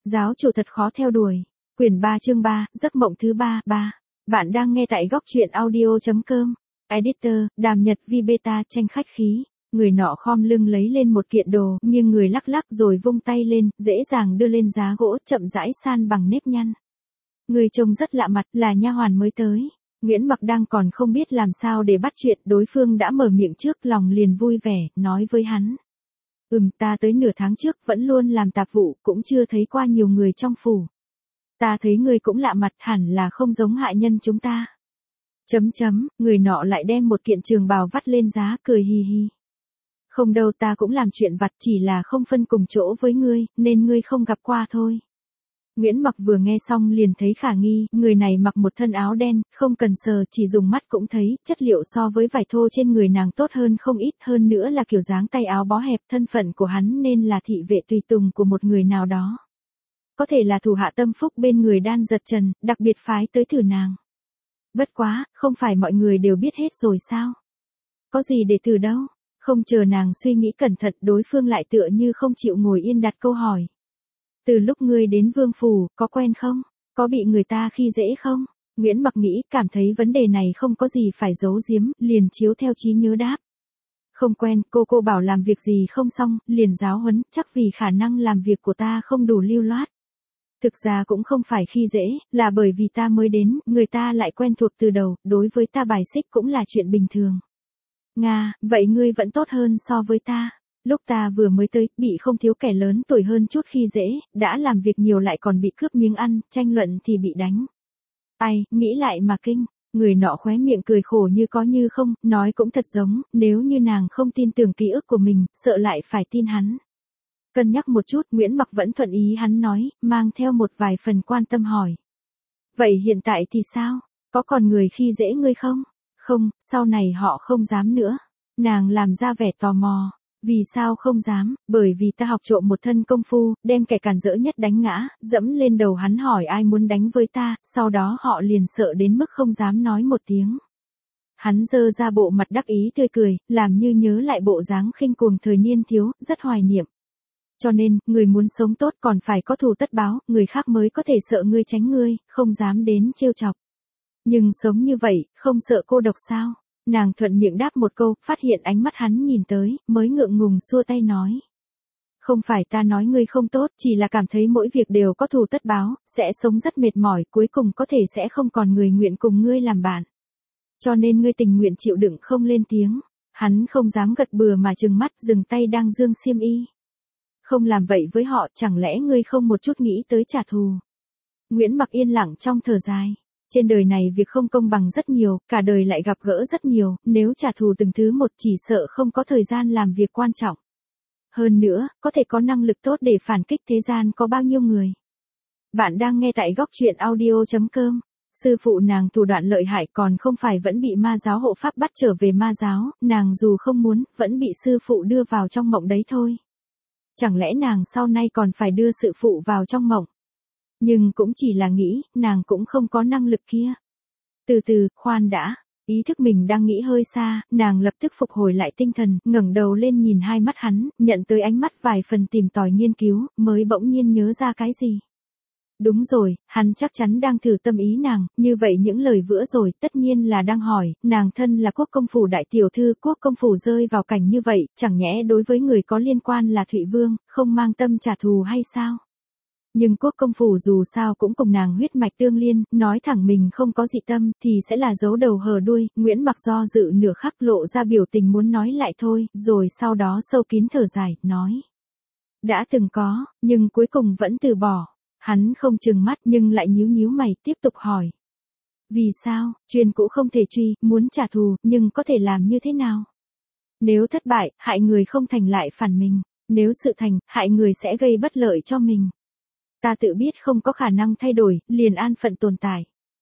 Giáo chủ thật khó theo đuổi. Quyển 3 chương 3, giấc mộng thứ 3, Bạn đang nghe tại góc truyện audio.com. Editor, Đàm Nhật Vi Beta tranh khách khí. Người nọ khom lưng lấy lên một kiện đồ, nghiêng người lắc lắc rồi vung tay lên, dễ dàng đưa lên giá gỗ, chậm rãi san bằng nếp nhăn. Người trông rất lạ mặt, là nha hoàn mới tới. Nguyễn Mặc đang còn không biết làm sao để bắt chuyện, đối phương đã mở miệng trước, lòng liền vui vẻ, nói với hắn. Ta tới nửa tháng trước, vẫn luôn làm tạp vụ, cũng chưa thấy qua nhiều người trong phủ. Ta thấy ngươi cũng lạ mặt, hẳn là không giống hạ nhân chúng ta. Người nọ lại đem một kiện trường bào vắt lên giá, cười hì hì. Không đâu, ta cũng làm chuyện vặt, chỉ là không phân cùng chỗ với ngươi, nên ngươi không gặp qua thôi. Nguyễn Mặc vừa nghe xong liền thấy khả nghi, người này mặc một thân áo đen, không cần sờ, chỉ dùng mắt cũng thấy, chất liệu so với vải thô trên người nàng tốt hơn không ít, hơn nữa là kiểu dáng tay áo bó hẹp, thân phận của hắn nên là thị vệ tùy tùng của một người nào đó. Có thể là thủ hạ tâm phúc bên người Đan Giật Trần, đặc biệt phái tới thử nàng. Bất quá, không phải mọi người đều biết hết rồi sao? Có gì để thử đâu? Không chờ nàng suy nghĩ cẩn thận, đối phương lại tựa như không chịu ngồi yên đặt câu hỏi. Từ lúc ngươi đến Vương Phủ, có quen không? Có bị người ta khi dễ không? Nguyễn Mặc nghĩ, cảm thấy vấn đề này không có gì phải giấu giếm, liền chiếu theo trí nhớ đáp. Không quen, cô bảo làm việc gì không xong, liền giáo huấn, chắc vì khả năng làm việc của ta không đủ lưu loát. Thực ra cũng không phải khi dễ, là bởi vì ta mới đến, người ta lại quen thuộc từ đầu, đối với ta bài xích cũng là chuyện bình thường. Nga, vậy ngươi vẫn tốt hơn so với ta. Lúc ta vừa mới tới, bị không thiếu kẻ lớn tuổi hơn chút khi dễ, đã làm việc nhiều lại còn bị cướp miếng ăn, tranh luận thì bị đánh. Ai, nghĩ lại mà kinh, người nọ khóe miệng cười khổ như có như không, nói cũng thật giống, nếu như nàng không tin tưởng ký ức của mình, sợ lại phải tin hắn. Cân nhắc một chút, Nguyễn Mặc vẫn thuận ý hắn nói, mang theo một vài phần quan tâm hỏi. Vậy hiện tại thì sao? Có còn người khi dễ ngươi không? Không, sau này họ không dám nữa. Nàng làm ra vẻ tò mò. Vì sao không dám? Bởi vì ta học trộm một thân công phu, đem kẻ càn rỡ nhất đánh ngã, dẫm lên đầu hắn hỏi ai muốn đánh với ta, sau đó họ liền sợ đến mức không dám nói một tiếng. Hắn giơ ra bộ mặt đắc ý tươi cười, làm như nhớ lại bộ dáng khinh cuồng thời niên thiếu, rất hoài niệm. Cho nên, người muốn sống tốt còn phải có thù tất báo, người khác mới có thể sợ ngươi tránh ngươi, không dám đến trêu chọc. Nhưng sống như vậy, không sợ cô độc sao? Nàng thuận miệng đáp một câu, phát hiện ánh mắt hắn nhìn tới, mới ngượng ngùng xua tay nói. Không phải ta nói ngươi không tốt, chỉ là cảm thấy mỗi việc đều có thù tất báo, sẽ sống rất mệt mỏi, cuối cùng có thể sẽ không còn người nguyện cùng ngươi làm bạn. Cho nên ngươi tình nguyện chịu đựng không lên tiếng. Hắn không dám gật bừa mà trừng mắt, dừng tay đang dương xiêm y. Không làm vậy với họ, chẳng lẽ ngươi không một chút nghĩ tới trả thù? Nguyễn Mặc yên lặng trong thở dài. Trên đời này việc không công bằng rất nhiều, cả đời lại gặp gỡ rất nhiều, nếu trả thù từng thứ một chỉ sợ không có thời gian làm việc quan trọng. Hơn nữa, có thể có năng lực tốt để phản kích thế gian có bao nhiêu người. Bạn đang nghe tại góc truyện audio.com. Sư phụ nàng thủ đoạn lợi hại còn không phải vẫn bị ma giáo hộ pháp bắt trở về ma giáo, nàng dù không muốn, vẫn bị sư phụ đưa vào trong mộng đấy thôi. Chẳng lẽ nàng sau này còn phải đưa sư phụ vào trong mộng? Nhưng cũng chỉ là nghĩ, nàng cũng không có năng lực kia. Từ từ, khoan đã. Ý thức mình đang nghĩ hơi xa, nàng lập tức phục hồi lại tinh thần, ngẩng đầu lên nhìn hai mắt hắn, nhận tới ánh mắt vài phần tìm tòi nghiên cứu, mới bỗng nhiên nhớ ra cái gì. Đúng rồi, hắn chắc chắn đang thử tâm ý nàng, như vậy những lời vừa rồi tất nhiên là đang hỏi, nàng thân là quốc công phủ đại tiểu thư, quốc công phủ rơi vào cảnh như vậy, chẳng nhẽ đối với người có liên quan là Thụy Vương, không mang tâm trả thù hay sao? Nhưng quốc công phủ dù sao cũng cùng nàng huyết mạch tương liên, nói thẳng mình không có dị tâm thì sẽ là giấu đầu hở đuôi, Nguyễn Mặc do dự nửa khắc lộ ra biểu tình muốn nói lại thôi, rồi sau đó sâu kín thở dài, nói. Đã từng có, nhưng cuối cùng vẫn từ bỏ. Hắn không trừng mắt nhưng lại nhíu nhíu mày tiếp tục hỏi. Vì sao, chuyên cũ không thể truy, muốn trả thù, nhưng có thể làm như thế nào? Nếu thất bại, hại người không thành lại phản mình, nếu sự thành, hại người sẽ gây bất lợi cho mình. Ta tự biết không có khả năng thay đổi, liền an phận tồn tại.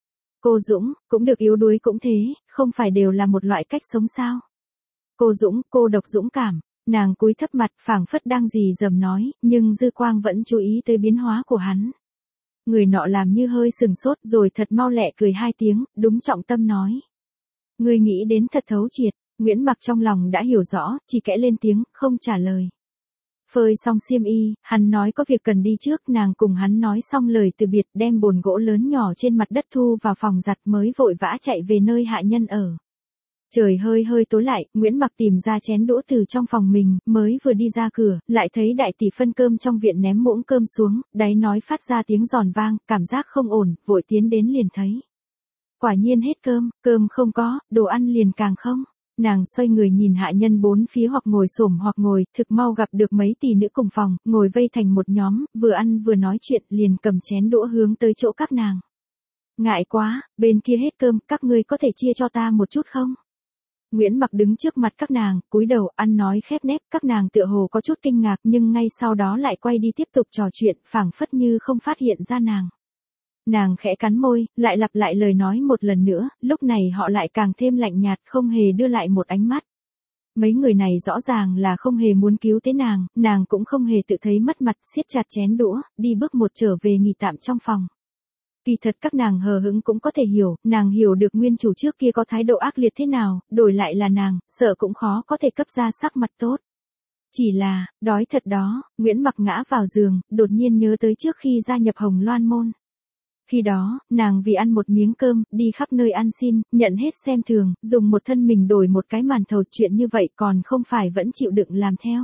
Cô Dũng, cũng được yếu đuối cũng thế, không phải đều là một loại cách sống sao? Cô Dũng, cô độc dũng cảm, nàng cúi thấp mặt phảng phất đang gì dầm nói, nhưng dư quang vẫn chú ý tới biến hóa của hắn. Người nọ làm như hơi sừng sốt rồi thật mau lẹ cười hai tiếng, đúng trọng tâm nói. Ngươi nghĩ đến thật thấu triệt, Nguyễn Mặc trong lòng đã hiểu rõ, chỉ kẽ lên tiếng, không trả lời. Phơi xong xiêm y, hắn nói có việc cần đi trước, nàng cùng hắn nói xong lời từ biệt, đem bồn gỗ lớn nhỏ trên mặt đất thu vào phòng giặt mới vội vã chạy về nơi hạ nhân ở. Trời hơi hơi tối lại, Nguyễn Mặc tìm ra chén đũa từ trong phòng mình, mới vừa đi ra cửa, lại thấy đại tỷ phân cơm trong viện ném muỗng cơm xuống, đáy nói phát ra tiếng giòn vang, cảm giác không ổn, vội tiến đến liền thấy. Quả nhiên hết cơm không có, đồ ăn liền càng không. Nàng xoay người nhìn hạ nhân bốn phía hoặc ngồi xổm hoặc ngồi, thực mau gặp được mấy tỷ nữ cùng phòng, ngồi vây thành một nhóm, vừa ăn vừa nói chuyện, liền cầm chén đũa hướng tới chỗ các nàng. Ngại quá, bên kia hết cơm, các ngươi có thể chia cho ta một chút không? Nguyễn Mặc đứng trước mặt các nàng, cúi đầu ăn nói khép nép, các nàng tựa hồ có chút kinh ngạc nhưng ngay sau đó lại quay đi tiếp tục trò chuyện, phảng phất như không phát hiện ra nàng. Nàng khẽ cắn môi, lại lặp lại lời nói một lần nữa, lúc này họ lại càng thêm lạnh nhạt, không hề đưa lại một ánh mắt. Mấy người này rõ ràng là không hề muốn cứu tế nàng cũng không hề tự thấy mất mặt, siết chặt chén đũa, đi bước một trở về nghỉ tạm trong phòng. Kỳ thật các nàng hờ hững cũng có thể hiểu, nàng hiểu được nguyên chủ trước kia có thái độ ác liệt thế nào, đổi lại là nàng, sợ cũng khó có thể cấp ra sắc mặt tốt. Chỉ là, đói thật đó, Nguyễn Mặc ngã vào giường, đột nhiên nhớ tới trước khi gia nhập Hồng Loan môn. Khi đó, nàng vì ăn một miếng cơm, đi khắp nơi ăn xin, nhận hết xem thường, dùng một thân mình đổi một cái màn thầu, chuyện như vậy còn không phải vẫn chịu đựng làm theo.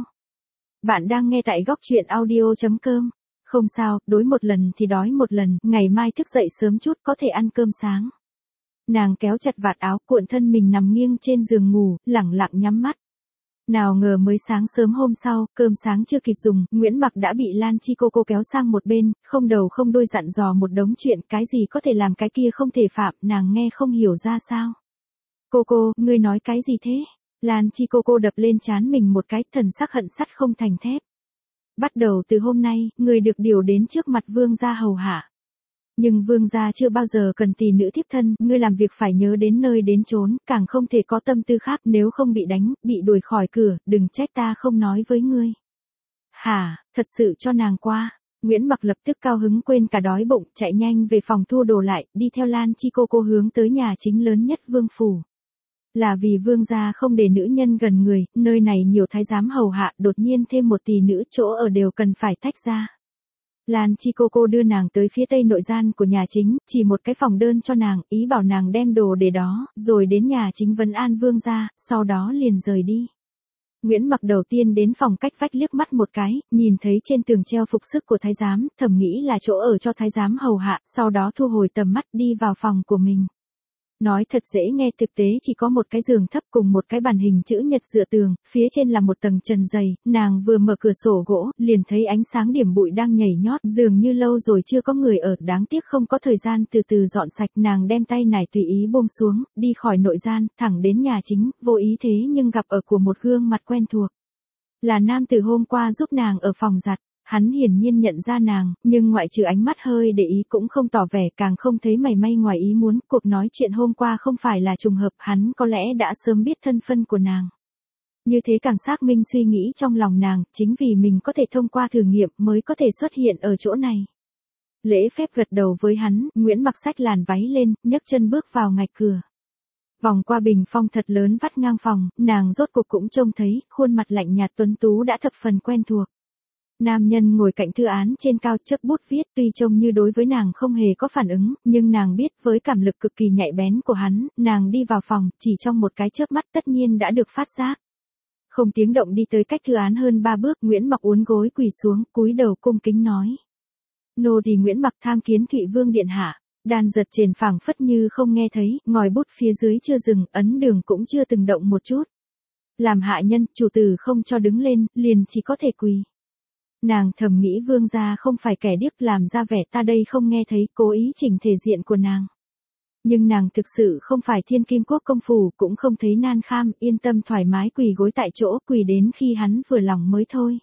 Bạn đang nghe tại góc truyện audio.com. Không sao, đối một lần thì đói một lần, ngày mai thức dậy sớm chút có thể ăn cơm sáng. Nàng kéo chặt vạt áo, cuộn thân mình nằm nghiêng trên giường ngủ, lẳng lặng nhắm mắt. Nào ngờ mới sáng sớm hôm sau, cơm sáng chưa kịp dùng, Nguyễn Mặc đã bị Lan Chi cô kéo sang một bên, không đầu không đuôi dặn dò một đống chuyện, cái gì có thể làm cái kia không thể phạm, nàng nghe không hiểu ra sao. Cô, ngươi nói cái gì thế? Lan Chi cô đập lên trán mình một cái, thần sắc hận sắt không thành thép. Bắt đầu từ hôm nay, ngươi được điều đến trước mặt vương gia hầu hạ. Nhưng vương gia chưa bao giờ cần tỷ nữ thiếp thân, ngươi làm việc phải nhớ đến nơi đến chốn, càng không thể có tâm tư khác, nếu không bị đánh, bị đuổi khỏi cửa, đừng trách ta không nói với ngươi. Hả, thật sự cho nàng qua. Nguyễn Mặc lập tức cao hứng quên cả đói bụng, chạy nhanh về phòng thu đồ lại, đi theo Lan Chi cô hướng tới nhà chính lớn nhất vương phủ. Là vì vương gia không để nữ nhân gần người, nơi này nhiều thái giám hầu hạ, đột nhiên thêm một tỷ nữ, chỗ ở đều cần phải tách ra. Lan Chi cô đưa nàng tới phía tây nội gian của nhà chính, chỉ một cái phòng đơn cho nàng, ý bảo nàng đem đồ để đó, rồi đến nhà chính vấn an vương gia, sau đó liền rời đi. Nguyễn Mặc đầu tiên đến phòng cách vách liếc mắt một cái, nhìn thấy trên tường treo phục sức của thái giám, thầm nghĩ là chỗ ở cho thái giám hầu hạ, sau đó thu hồi tầm mắt đi vào phòng của mình. Nói thật dễ nghe, thực tế chỉ có một cái giường thấp cùng một cái bàn hình chữ nhật dựa tường, phía trên là một tầng trần dày, nàng vừa mở cửa sổ gỗ, liền thấy ánh sáng điểm bụi đang nhảy nhót, dường như lâu rồi chưa có người ở, đáng tiếc không có thời gian từ từ dọn sạch, nàng đem tay nải tùy ý buông xuống, đi khỏi nội gian, thẳng đến nhà chính, vô ý thế nhưng gặp ở của một gương mặt quen thuộc. Là nam từ hôm qua giúp nàng ở phòng giặt. Hắn hiển nhiên nhận ra nàng, nhưng ngoại trừ ánh mắt hơi để ý cũng không tỏ vẻ, càng không thấy mảy may ngoài ý muốn, cuộc nói chuyện hôm qua không phải là trùng hợp, hắn có lẽ đã sớm biết thân phận của nàng. Như thế càng xác minh suy nghĩ trong lòng nàng, chính vì mình có thể thông qua thử nghiệm mới có thể xuất hiện ở chỗ này. Lễ phép gật đầu với hắn, Nguyễn Mặc xách làn váy lên, nhấc chân bước vào ngạch cửa. Vòng qua bình phong thật lớn vắt ngang phòng, nàng rốt cuộc cũng trông thấy, khuôn mặt lạnh nhạt tuấn tú đã thập phần quen thuộc. Nam nhân ngồi cạnh thư án trên cao chấp bút viết, tuy trông như đối với nàng không hề có phản ứng, nhưng nàng biết với cảm lực cực kỳ nhạy bén của hắn, nàng đi vào phòng, chỉ trong một cái chớp mắt tất nhiên đã được phát giác. Không tiếng động đi tới cách thư án hơn 3 bước, Nguyễn Mặc uốn gối quỳ xuống, cúi đầu cung kính nói. Nô tỳ Nguyễn Mặc tham kiến Thụy Vương điện hạ. Đan giật trên phảng phất như không nghe thấy, ngòi bút phía dưới chưa dừng, ấn đường cũng chưa từng động một chút. Làm hạ nhân, chủ tử không cho đứng lên, liền chỉ có thể quỳ. Nàng thầm nghĩ vương gia không phải kẻ điếc, làm ra vẻ ta đây không nghe thấy, cố ý chỉnh thể diện của nàng. Nhưng nàng thực sự không phải Thiên Kim Quốc công phủ, cũng không thấy nan kham, yên tâm thoải mái quỳ gối tại chỗ, quỳ đến khi hắn vừa lòng mới thôi.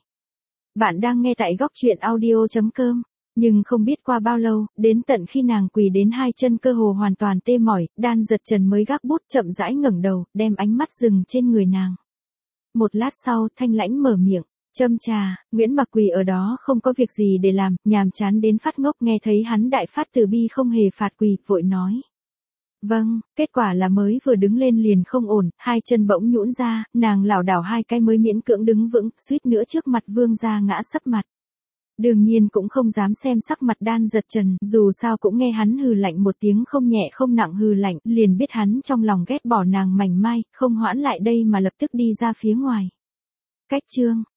Bạn đang nghe tại góc truyện audio.com. Nhưng không biết qua bao lâu, đến tận khi nàng quỳ đến hai chân cơ hồ hoàn toàn tê mỏi, Đan giật trần mới gác bút, chậm rãi ngẩng đầu, đem ánh mắt dừng trên người nàng. Một lát sau, thanh lãnh mở miệng. Châm trà. Nguyễn Mặc quỳ ở đó không có việc gì để làm, nhàm chán đến phát ngốc, nghe thấy hắn đại phát từ bi không hề phạt quỳ, vội nói. Vâng, kết quả là mới vừa đứng lên liền không ổn, hai chân bỗng nhũn ra, nàng lảo đảo hai cái mới miễn cưỡng đứng vững, suýt nữa trước mặt Vương gia ngã sấp mặt. Đương nhiên cũng không dám xem sắc mặt Đan Giật Trần, dù sao cũng nghe hắn hừ lạnh một tiếng không nhẹ không nặng hừ lạnh, liền biết hắn trong lòng ghét bỏ nàng mảnh mai, không hoãn lại đây mà lập tức đi ra phía ngoài. Cách chương